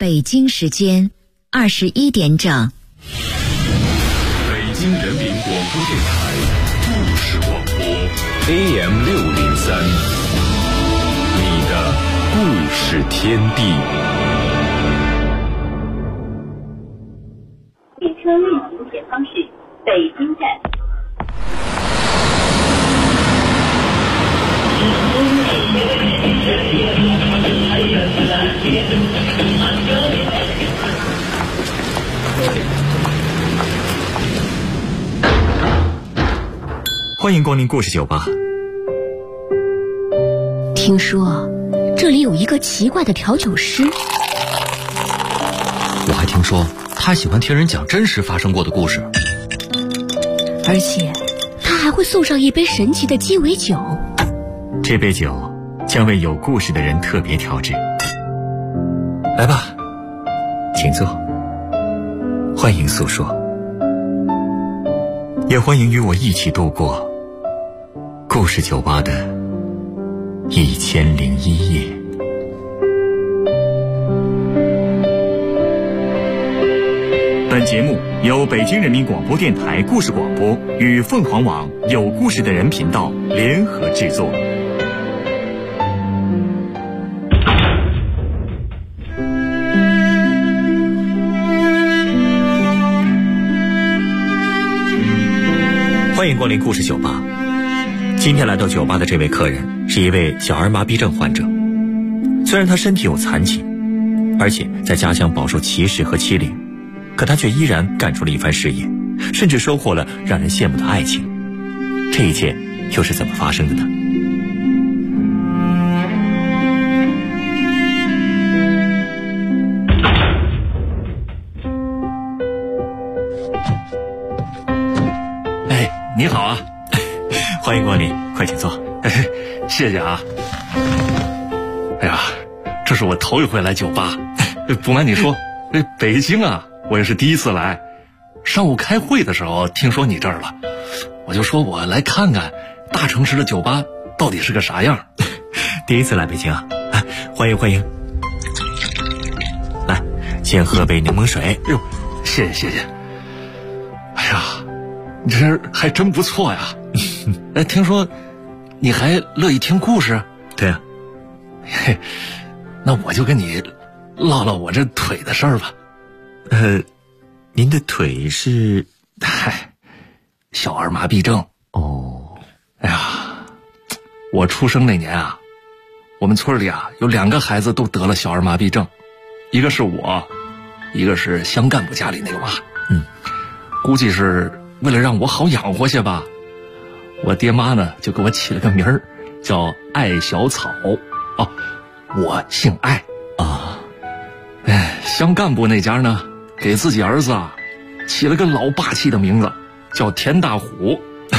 北京时间21点整。 北京人民广播电台故事广播 AM603，你的故事天地。 列车运行前方是北京站。 欢迎光临故事酒吧。 听说这里有一个奇怪的调酒师， 我还听说他喜欢听人讲真实发生过的故事， 而且他还会送上一杯神奇的鸡尾酒。 这杯酒将为有故事的人特别调制。来吧，请坐，欢迎诉说，也欢迎与我一起度过故事酒吧的1001夜。本节目由北京人民广播电台故事广播与凤凰网有故事的人频道联合制作。欢迎光临故事酒吧。今天来到酒吧的这位客人是一位小儿麻痹症患者，虽然他身体有残疾，而且在家乡饱受歧视和欺凌，可他却依然干出了一番事业，甚至收获了让人羡慕的爱情。这一切又是怎么发生的呢？ 你好啊， 欢迎光临，快请坐。 谢谢啊。哎呀，这是我头一回来酒吧，不瞒你说，北京啊，我也是第一次来。上午开会的时候听说你这儿了，我就说我来看看大城市的酒吧到底是个啥样。 第一次来北京啊，欢迎欢迎。来，先喝杯柠檬水。 哟，谢谢谢谢。哎呀，你这还真不错呀！哎，听说你还乐意听故事？ 对啊。 嘿，那我就跟你唠唠我这腿的事儿吧。 您的腿是？ 嗨，小儿麻痹症。 哦。 哎呀，我出生那年啊，我们村里啊有2个孩子都得了小儿麻痹症，一个是我，一个是乡干部家里那个娃。估计是为了让我好养活些吧，我爹妈呢就给我起了个名儿，叫艾小草。哦，我姓艾啊。 乡干部那家呢，给自己儿子啊起了个老霸气的名字，叫田大虎。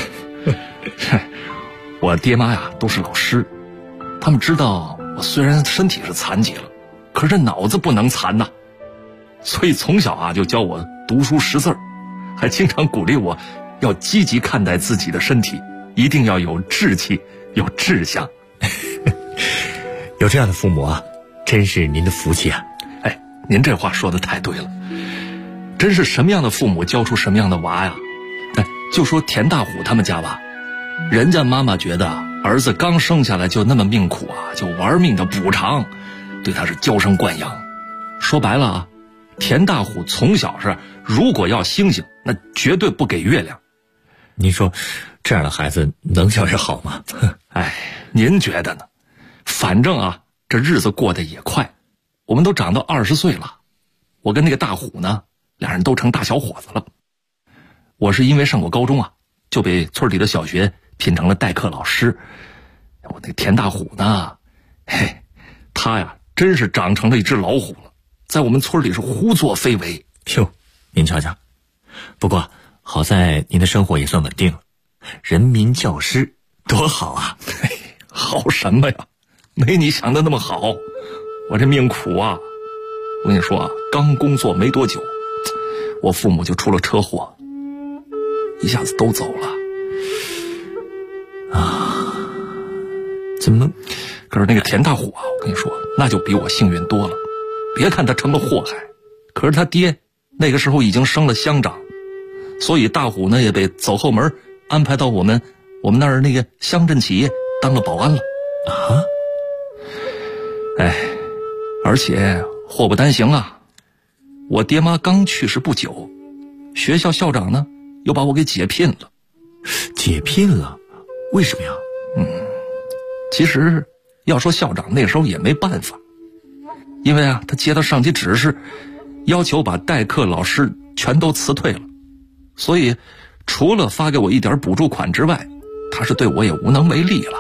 我爹妈呀都是老师，他们知道我虽然身体是残疾了，可是这脑子不能残呐，所以从小啊就教我读书识字儿，还经常鼓励我要积极看待自己的身体，一定要有志气，有志向。 有这样的父母啊，真是您的福气啊。 哎，您这话说的太对了，真是什么样的父母教出什么样的娃呀。哎，就说田大虎他们家吧，人家妈妈觉得儿子刚生下来就那么命苦啊，就玩命的补偿，对他是娇生惯养。说白了啊，田大虎从小是如果要星星，那绝对不给月亮。 您说这样的孩子能叫人好吗？ 哎，您觉得呢？反正啊，这日子过得也快，我们都长到20岁了。我跟那个大虎呢，2人都成大小伙子了。我是因为上过高中啊，就被村里的小学聘成了代课老师。我那个田大虎呢，嘿，他呀真是长成了一只老虎了，在我们村里是胡作非为。 哟，您瞧瞧。不过好在您的生活也算稳定了，人民教师多好啊。 好什么呀，没你想的那么好。我这命苦啊，我跟你说啊，刚工作没多久，我父母就出了车祸，一下子都走了啊。怎么？ 可是那个田大虎啊，我跟你说，那就比我幸运多了。 别看他成了祸害，可是他爹那个时候已经升了乡长，所以大虎呢也被走后门安排到我们那儿那个乡镇企业当了保安了。 啊？ 而且祸不单行啊，我爹妈刚去世不久，学校校长呢又把我给解聘了。 解聘了？为什么呀？ 其实要说校长那时候也没办法，因为啊他接到上级指示，要求把代课老师全都辞退了，所以除了发给我一点补助款之外，他是对我也无能为力了。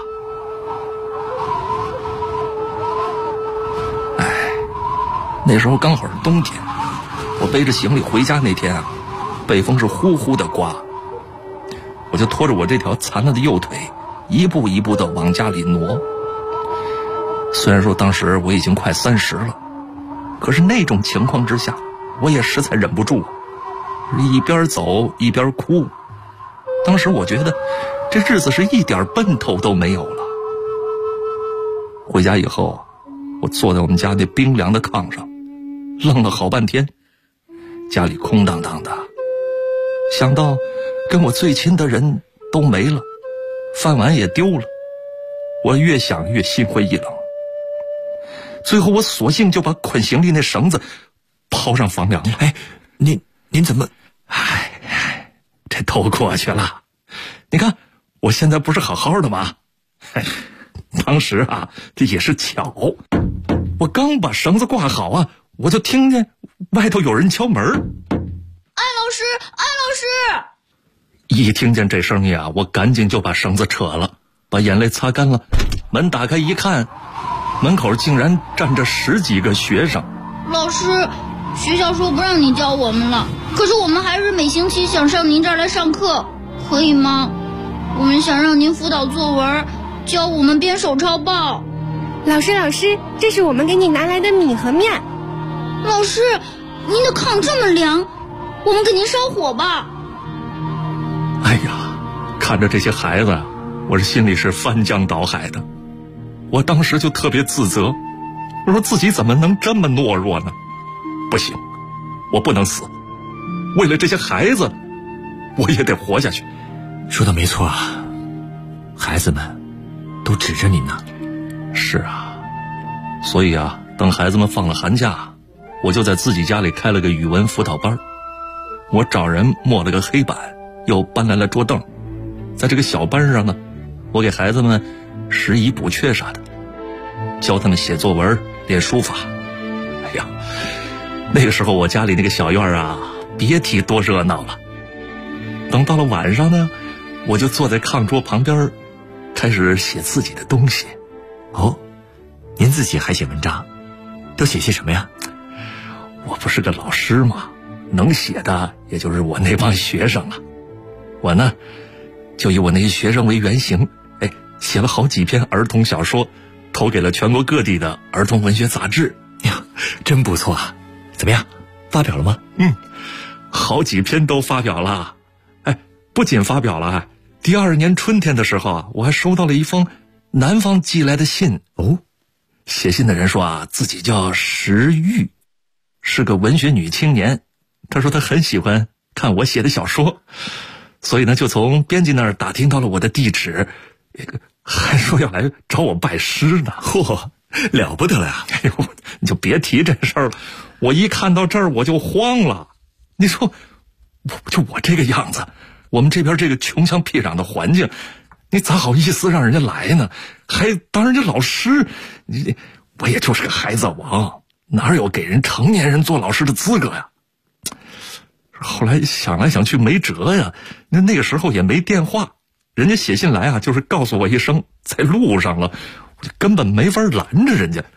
那时候刚好是冬天，我背着行李回家那天啊，北风是呼呼的刮，我就拖着我这条残了的右腿，一步一步的往家里挪。虽然说当时我已经快30了，可是那种情况之下，我也实在忍不住，一边走一边哭。当时我觉得这日子是一点奔头都没有了。回家以后，我坐在我们家那冰凉的炕上，愣了好半天，家里空荡荡的，想到跟我最亲的人都没了，饭碗也丢了，我越想越心灰意冷。最后我索性就把捆行李那绳子抛上房梁了。 您怎么？ 这都过去了，你看我现在不是好好的吗？当时啊这也是巧，我刚把绳子挂好啊，我就听见外头有人敲门。 艾老师！ 一听见这声音啊，我赶紧就把绳子扯了，把眼泪擦干了，门打开一看，门口竟然站着10几个学生。 老师，学校说不让你教我们了，可是我们还是每星期想上您这儿来上课，可以吗？我们想让您辅导作文，教我们编手抄报。 老师，这是我们给你拿来的米和面。 老师，您的炕这么凉，我们给您烧火吧。 哎呀，看着这些孩子，我这心里是翻江倒海的。我当时就特别自责，我说自己怎么能这么懦弱呢？不行，我不能死，为了这些孩子，我也得活下去。 说的没错啊，孩子们都指着你呢。 是啊，所以啊，等孩子们放了寒假，我就在自己家里开了个语文辅导班。我找人磨了个黑板，又搬来了桌凳，在这个小班上呢，我给孩子们拾遗补缺啥的，教他们写作文练书法。哎呀，那个时候我家里那个小院啊，别提多热闹了。等到了晚上呢，我就坐在炕桌旁边开始写自己的东西。 哦，您自己还写文章，都写些什么呀？ 我不是个老师吗？能写的也就是我那帮学生了。我呢就以我那些学生为原型，写了好几篇儿童小说，投给了全国各地的儿童文学杂志。 呀，真不错啊！怎么样，发表了吗？ 好几篇都发表了。不仅发表了，第2年春天的时候啊，我还收到了一封南方寄来的信。 哦， 写信的人说啊，自己叫石玉，是个文学女青年。她说她很喜欢看我写的小说，所以呢就从编辑那儿打听到了我的地址，还说要来找我拜师呢。 嚯，了不得了呀！ 哎呦，你就别提这事儿了，我一看到这儿我就慌了。你说我这个样子，我们这边这个穷乡僻壤的环境，你咋好意思让人家来呢？还当人家老师，我也就是个孩子王，哪有给人成年人做老师的资格呀？后来想来想去没辙呀，那个时候也没电话，人家写信来啊，就是告诉我一声在路上了，我就根本没法拦着人家。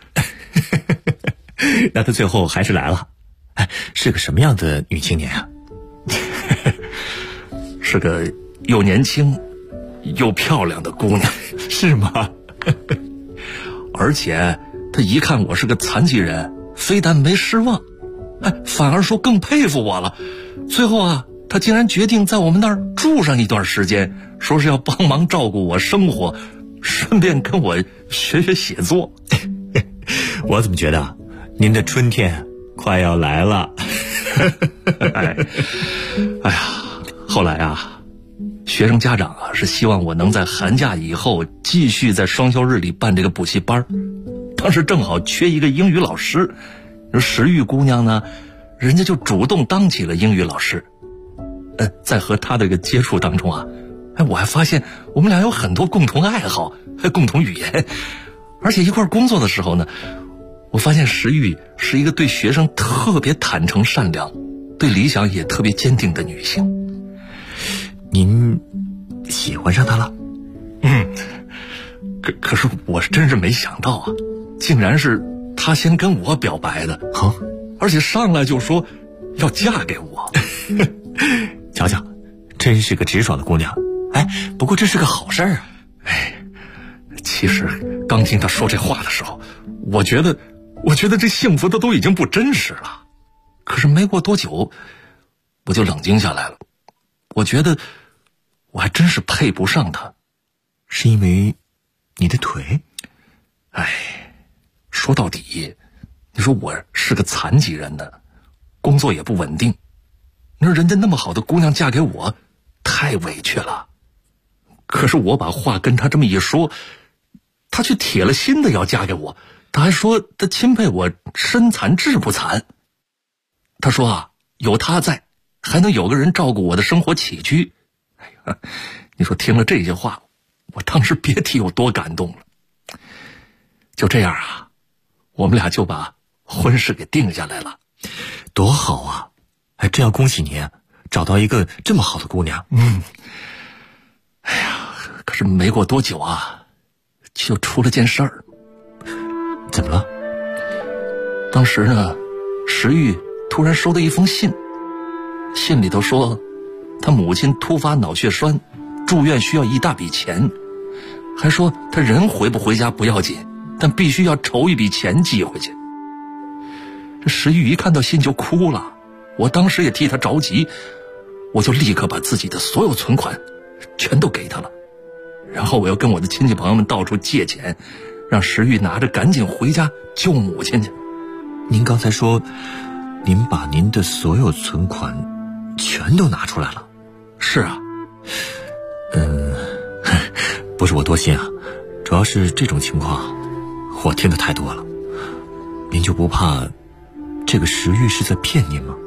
那他最后还是来了。是个什么样的女青年啊？ 是个又年轻又漂亮的姑娘。 是吗？ 而且她一看我是个残疾人，非但没失望，反而说更佩服我了。最后啊，她竟然决定在我们那儿住上一段时间，说是要帮忙照顾我生活，顺便跟我学学写作。 我怎么觉得您的春天快要来了。 哎呀，后来啊，学生家长啊是希望我能在寒假以后继续在双休日里办这个补习班。当时正好缺一个英语老师，石玉姑娘呢，人家就主动当起了英语老师。在和她的一个接触当中啊，我还发现我们俩有很多共同爱好，还共同语言，而且一块工作的时候呢，我发现石玉是一个对学生特别坦诚善良，对理想也特别坚定的女性。 您喜欢上她了？ 可是我真是没想到啊，竟然是她先跟我表白的，而且上来就说要嫁给我。 瞧瞧，真是个直爽的姑娘。不过这是个好事啊。 其实刚听她说这话的时候，我觉得这幸福的都已经不真实了。可是没过多久，我就冷静下来了。我觉得我还真是配不上她。 是因为你的腿？ 说到底，你说我是个残疾人呢，工作也不稳定，你说人家那么好的姑娘嫁给我，太委屈了。可是我把话跟她这么一说，她却铁了心的要嫁给我。她还说她钦佩我身残志不残。她说啊，有她在，还能有个人照顾我的生活起居。你说听了这些话，我当时别提有多感动了。就这样啊，我们俩就把婚事给定下来了。 多好啊！真要恭喜您找到一个这么好的姑娘。 可是没过多久啊，就出了件事儿。 怎么了？ 当时呢，石玉突然收到一封信，信里头说他母亲突发脑血栓，住院需要一大笔钱，还说他人回不回家不要紧，但必须要筹一笔钱寄回去。这石玉一看到信就哭了，我当时也替他着急，我就立刻把自己的所有存款全都给他了，然后我又跟我的亲戚朋友们到处借钱，让石玉拿着赶紧回家救母亲去。 您刚才说您把您的所有存款全都拿出来了？ 是啊。 不是我多心啊，主要是这种情况我听得太多了。您就不怕这个石玉是在骗您吗？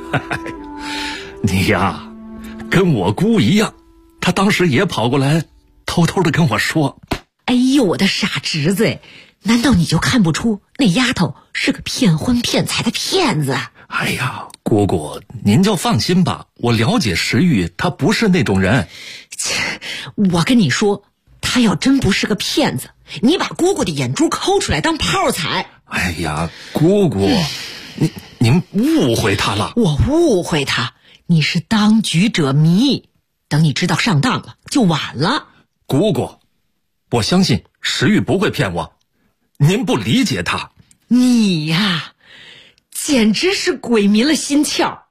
你呀，跟我姑一样，她当时也跑过来偷偷的跟我说。 哎呦，我的傻侄子，难道你就看不出那丫头是个骗婚骗财的骗子？ 哎呀，姑姑您就放心吧，我了解石玉，她不是那种人。 我跟你说，她要真不是个骗子，你把姑姑的眼珠抠出来当泡彩。 哎呀，姑姑，您误会她了。 我误会她？你是当局者迷，等你知道上当了就晚了。 姑姑，我相信石玉不会骗我，您不理解她。 你呀，简直是鬼迷了心窍。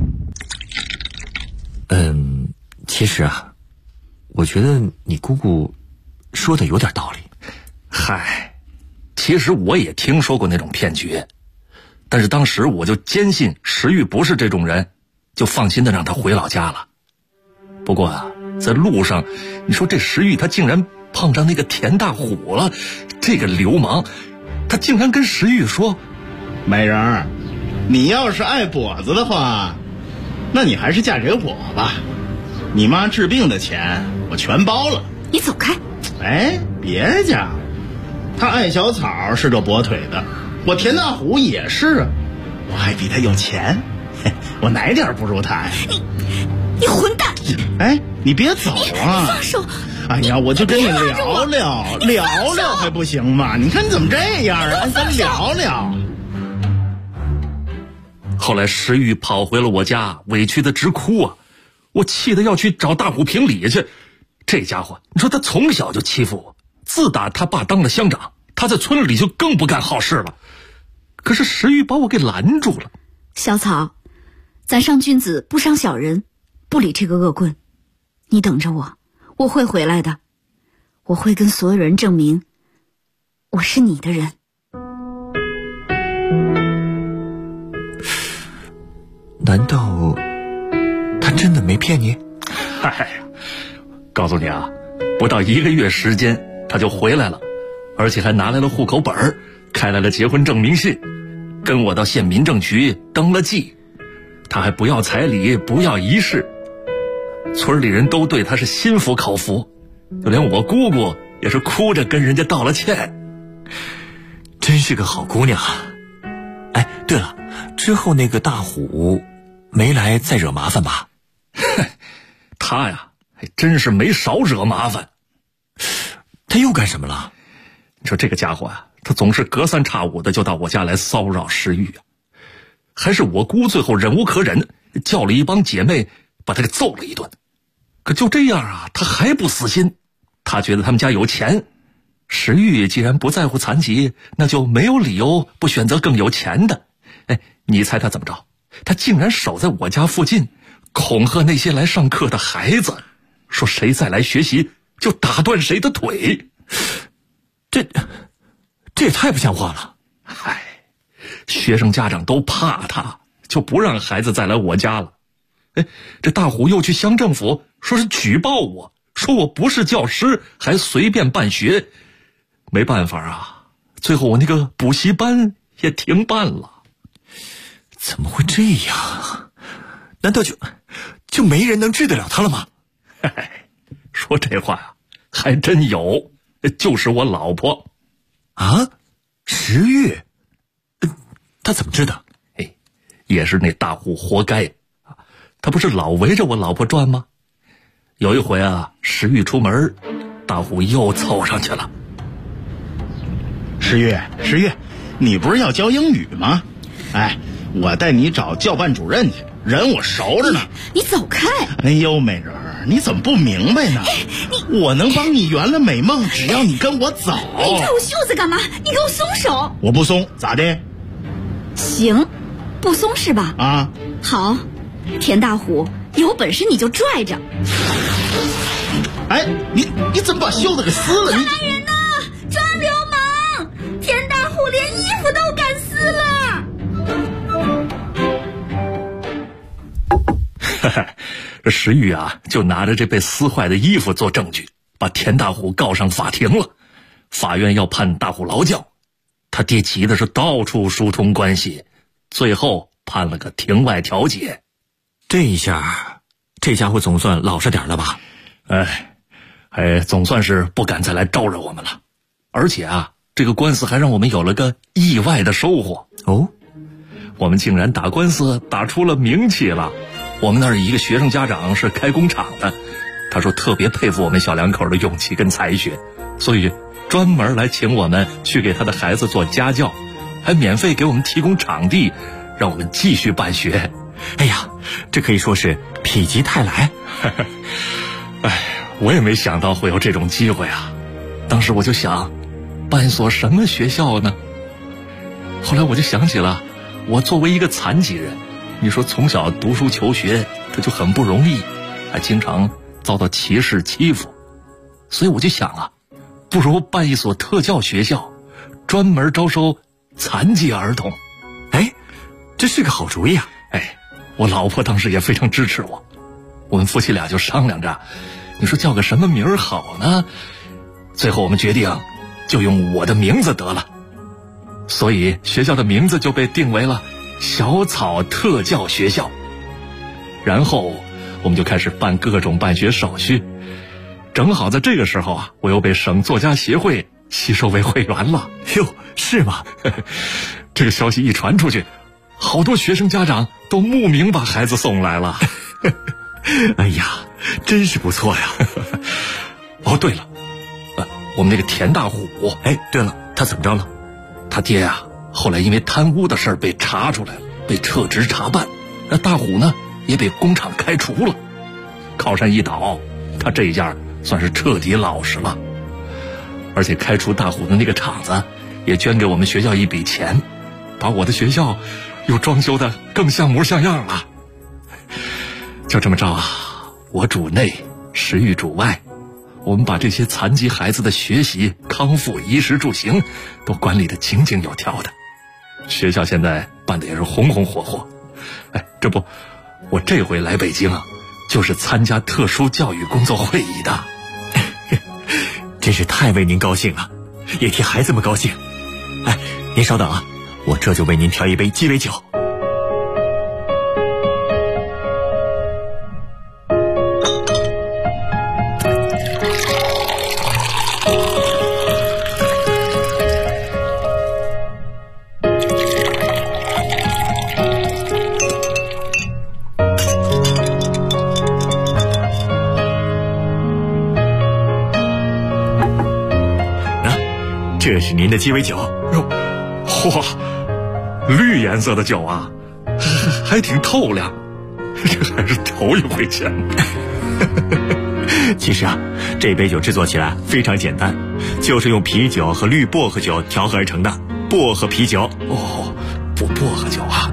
其实啊，我觉得你姑姑说的有点道理。 其实我也听说过那种骗局，但是当时我就坚信石玉不是这种人，就放心的让他回老家了。不过啊，在路上，你说这石玉他竟然碰上那个田大虎了，这个流氓，他竟然跟石玉说：“ 美人儿，你要是爱跛子的话，那你还是嫁给我吧。你妈治病的钱我全包了。” 你走开！ 别介，他爱小草是个跛腿的，我田大虎也是啊，我还比他有钱，我哪点不如他呀？ 你混蛋！ 你别走啊！ 你放手！ 哎呀，我就跟你聊聊还不行吗？你看你怎么这样啊？咱聊聊。 后来石玉跑回了我家，委屈的直哭啊！我气得要去找大虎评理去。这家伙，你说他从小就欺负我，自打他爸当了乡长，他在村里就更不干好事了。可是石玉把我给拦住了。 小草，咱上君子不伤小人，不理这个恶棍。你等着我，我会回来的，我会跟所有人证明我是你的人。 难道他真的没骗你？ 嗨，告诉你啊，不到1个月时间他就回来了，而且还拿来了户口本，开来了结婚证明信，跟我到县民政局登了记。他还不要彩礼，不要仪式，村里人都对他是心服口服，就连我姑姑也是哭着跟人家道了歉。 真是个好姑娘啊！哎，对了，之后那个大虎没来再惹麻烦吧？ 他呀，还真是没少惹麻烦。 他又干什么了？ 你说这个家伙啊，他总是隔三差五的就到我家来骚扰石玉啊。还是我姑最后忍无可忍，叫了一帮姐妹把他给揍了一顿。可就这样啊，他还不死心。他觉得他们家有钱，石玉既然不在乎残疾，那就没有理由不选择更有钱的。哎，你猜他怎么着？他竟然守在我家附近，恐吓那些来上课的孩子，说谁再来学习就打断谁的腿。 这也太不像话了。 嗨，学生家长都怕他，就不让孩子再来我家了。哎，这大虎又去乡政府说是举报我，说我不是教师，还随便办学。没办法啊，最后我那个补习班也停办了。 怎么会这样？难道就没人能治得了他了吗？ 说这话呀，还真有，就是我老婆。 啊？石玉？他怎么知道？ 也是那大虎活该。他不是老围着我老婆转吗？有一回啊，石玉出门，大虎又凑上去了。 石玉，你不是要教英语吗？哎，我带你找教办主任去，人我熟着呢。 你走开！ 哎呦，美人儿，你怎么不明白呢？我能帮你圆了美梦，只要你跟我走。 你拽我袖子干嘛？你给我松手！ 我不松，咋的？ 行，不松是吧？ 啊， 好，田大虎，有本事你就拽着。 哎，你怎么把袖子给撕了？ 抓人呐！抓流氓！田大虎连衣服都敢撕了。 这石玉啊，就拿着这被撕坏的衣服做证据，把田大虎告上法庭了。法院要判大虎劳教，他爹急的是到处疏通关系，最后判了个庭外调解。 这一下，这家伙总算老实点了吧？ 总算是不敢再来招惹我们了。而且啊，这个官司还让我们有了个意外的收获。 哦， 我们竟然打官司打出了名气了。我们那儿一个学生家长是开工厂的，他说特别佩服我们小两口的勇气跟才学，所以专门来请我们去给他的孩子做家教，还免费给我们提供场地，让我们继续办学。 哎呀，这可以说是否极泰来。 我也没想到会有这种机会啊。当时我就想，办一所什么学校呢？后来我就想起了，我作为一个残疾人，你说从小读书求学，他就很不容易，还经常遭到歧视欺负。所以我就想啊，不如办一所特教学校，专门招收残疾儿童。 这是个好主意啊。 我老婆当时也非常支持我，我们夫妻俩就商量着，你说叫个什么名儿好呢？最后我们决定就用我的名字得了，所以学校的名字就被定为了小草特教学校。然后我们就开始办各种办学手续。正好在这个时候啊，我又被省作家协会吸收为会员了。 哟，是吗？ 这个消息一传出去，好多学生家长都慕名把孩子送来了。 哎呀，真是不错呀。 哦，对了，我们那个田大虎， 对了，他怎么着了？ 他爹啊，后来因为贪污的事儿被查出来了，被撤职查办。那大虎呢，也被工厂开除了。靠山一倒，他这一下算是彻底老实了。而且开除大虎的那个厂子，也捐给我们学校一笔钱，把我的学校又装修得更像模像样了。就这么着啊，我主内，石玉主外，我们把这些残疾孩子的学习、康复、衣食住行都管理得井井有条的。学校现在办得也是红红火火， 哎，这不，我这回来北京啊，就是参加特殊教育工作会议的。 真是太为您高兴了，也替孩子们高兴。哎，您稍等啊，我这就为您调一杯鸡尾酒。这是您的鸡尾酒。 嚯，绿颜色的酒啊，还挺透亮，这还是头一回见。 其实啊，这杯酒制作起来非常简单，就是用啤酒和绿薄荷酒调和而成的薄荷啤酒。 哦，薄荷酒啊，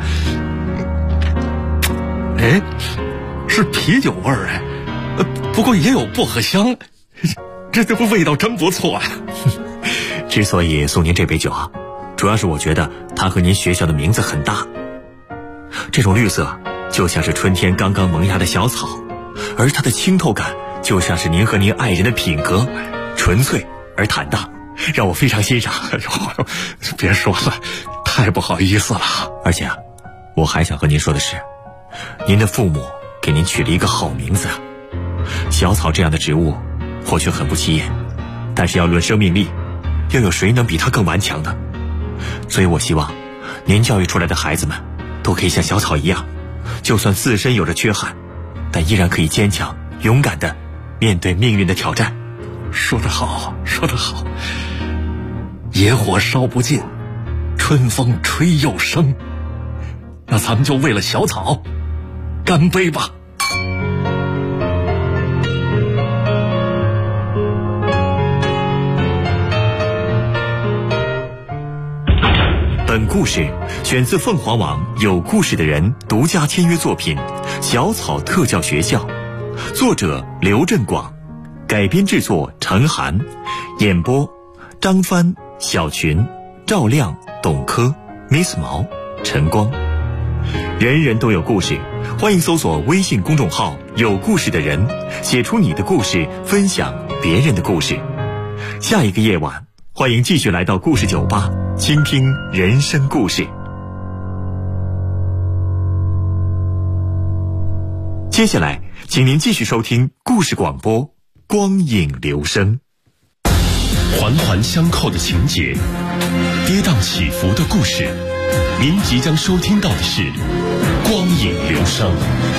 哎，是啤酒味儿哎，不过也有薄荷香，这不味道真不错啊。 之所以送您这杯酒啊，主要是我觉得它和您学校的名字很搭。这种绿色就像是春天刚刚萌芽的小草，而它的清透感就像是您和您爱人的品格，纯粹而坦荡，让我非常欣赏。 别说了，太不好意思了。 而且啊，我还想和您说的是，您的父母给您取了一个好名字啊。小草这样的植物或许很不起眼，但是要论生命力，又有谁能比它更顽强呢？所以我希望您教育出来的孩子们都可以像小草一样，就算自身有着缺憾，但依然可以坚强勇敢地面对命运的挑战。 说得好，说得好。野火烧不尽，春风吹又生。那咱们就为了小草干杯吧。 本故事选自凤凰网有故事的人独家签约作品《小草特教学校》，作者刘振广，改编制作陈涵，演播张帆、小群、赵亮、董珂、Miss 毛、陈光。人人都有故事，欢迎搜索微信公众号有故事的人，写出你的故事，分享别人的故事。下一个夜晚，欢迎继续来到故事酒吧，倾听人生故事。接下来请您继续收听故事广播，光影留声。 环环相扣的情节，跌宕起伏的故事，您即将收听到的是光影留声。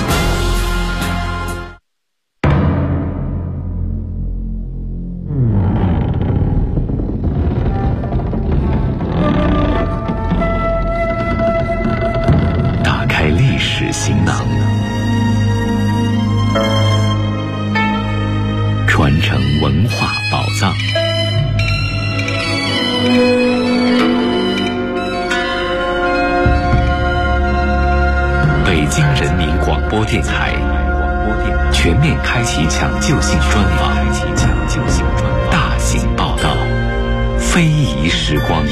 打开历史行囊，传承文化宝藏。北京人民广播电台全面开启抢救性专访，大型报道，非遗时光。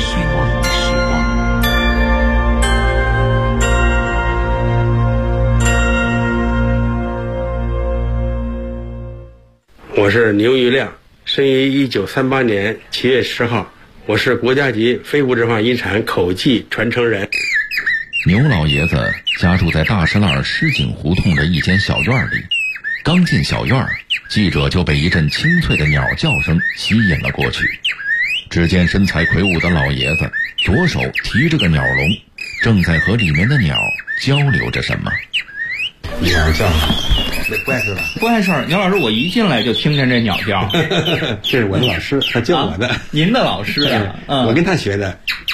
我是牛玉亮，生于1938年7月10号，我是国家级非物质文化遗产口技传承人。 牛老爷子家住在大石栏石井胡同的一间小院里，刚进小院，记者就被一阵清脆的鸟叫声吸引了过去。只见身材魁梧的老爷子左手提着个鸟笼，正在和里面的鸟交流着什么。 鸟叫，那怪事吧？ 怪事儿，牛老师，我一进来就听见这鸟叫。 这是我的老师，他教我的。 您的老师啊？ 我跟他学的。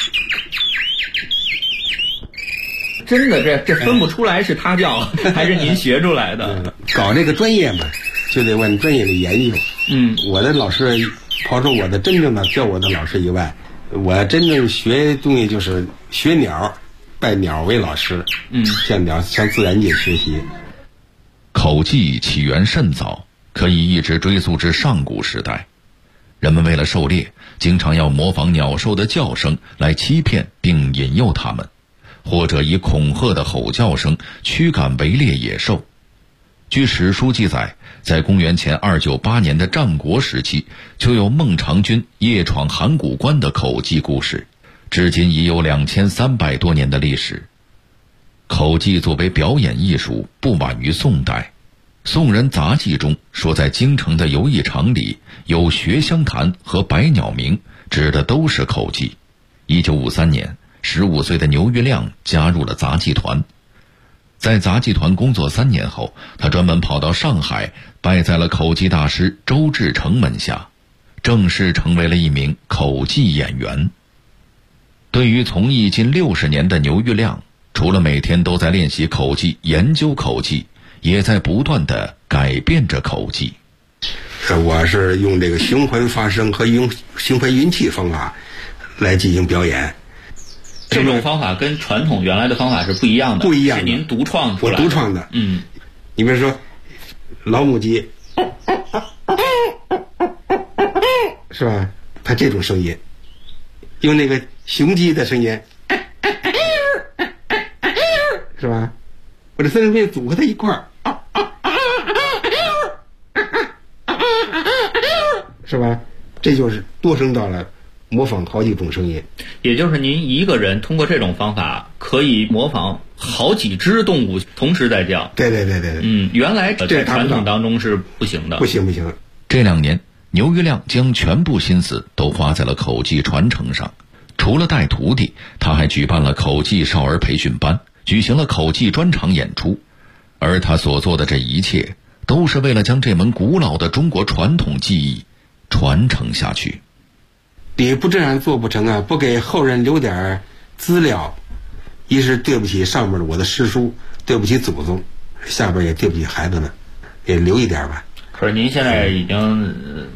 真的，这分不出来是他教还是您学出来的。 搞这个专业嘛，就得问专业的研究。我的老师，抛出我的真正的教我的老师以外，我真正学东西就是学鸟，拜鸟为老师。向自然界学习。 口技起源甚早，可以一直追溯至上古时代。人们为了狩猎，经常要模仿鸟兽的叫声来欺骗并引诱它们。 或者以恐吓的吼叫声驱赶围猎野兽。据史书记载，在公元前298年的战国时期，就有孟尝君夜闯函谷关的口技故事，至今已有2300多年的历史。口技作为表演艺术，不晚于宋代。宋人杂记中说，在京城的游艺场里有学香坛和百鸟鸣，指的都是口技。1953年，15岁的牛玉亮加入了杂技团。在杂技团工作3年后，他专门跑到上海，拜在了口技大师周志成门下，正式成为了一名口技演员。对于从艺近60年的牛玉亮，除了每天都在练习口技、研究口技，也在不断地改变着口技。 我是用这个循环发声和用循环运气方法来进行表演。 这种方法跟传统原来的方法是不一样的， 不一样的， 是您独创出来的。 我独创的。你比如说老母鸡，是吧？它这种声音，用那个雄鸡的声音，是吧？我这3种声音组合在一块儿，是吧？这就是多声道了，模仿好几种声音。 也就是您一个人通过这种方法可以模仿好几只动物同时在叫。 对。 原来在传统当中是不行的。 不行。 这2年，牛玉亮将全部心思都花在了口技传承上。除了带徒弟，他还举办了口技少儿培训班，举行了口技专场演出。而他所做的这一切，都是为了将这门古老的中国传统技艺传承下去。 你不这样做不成啊！不给后人留点资料，一是对不起上面的我的师叔，对不起祖宗，下边也对不起孩子们，也留一点吧。 可是您现在已经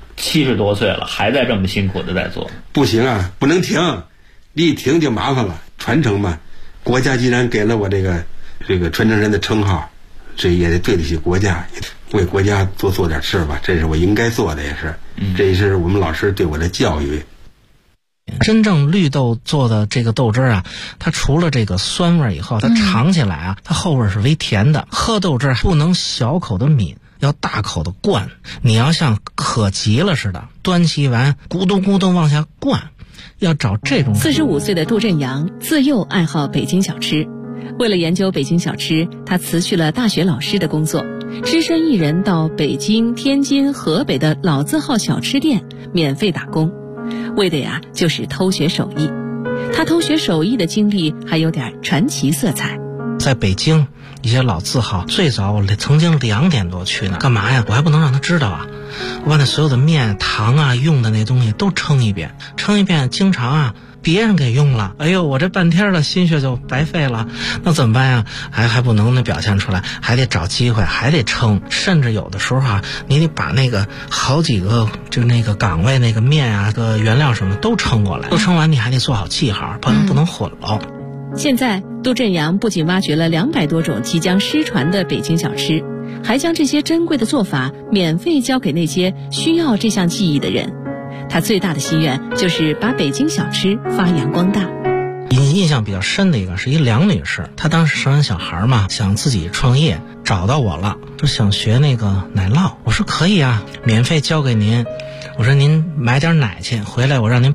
70多岁了，还在这么辛苦的在做。 不行啊，不能停，你一停就麻烦了。传承嘛，国家既然给了我这个传承人的称号，这也得对得起国家，为国家做点事吧，这是我应该做的，也是，这也是我们老师对我的教育。 真正绿豆做的这个豆汁啊，它除了这个酸味以后，它尝起来啊，它后味是微甜的。喝豆汁不能小口的抿，要大口的灌。你要像渴急了似的，端起碗咕咚咕咚往下灌，要找这种。 45岁的杜振阳自幼爱好北京小吃，为了研究北京小吃，他辞去了大学老师的工作，只身一人到北京、天津、河北的老字号小吃店免费打工。为的呀，就是偷学手艺。他偷学手艺的经历还有点传奇色彩。 在北京一些老字号，最早我曾经2点多去呢，干嘛呀？我还不能让他知道啊！我把那所有的面、糖啊、用的那东西都称一遍，经常啊别人给用了，哎呦，我这半天的心血就白费了，那怎么办呀？还不能表现出来，还得找机会，还得称，甚至有的时候啊，你得把那个好几个就那个岗位那个面啊、个原料什么的都称过来，都称完你还得做好记号，不能混了。 现在杜振阳不仅挖掘了200多种即将失传的北京小吃，还将这些珍贵的做法免费教给那些需要这项技艺的人。他最大的心愿就是把北京小吃发扬光大。 印象比较深的一个是一梁女士，她当时生完小孩嘛，想自己创业，找到我了，说想学那个奶酪。我说可以啊，免费教给您。我说您买点奶去，回来我让您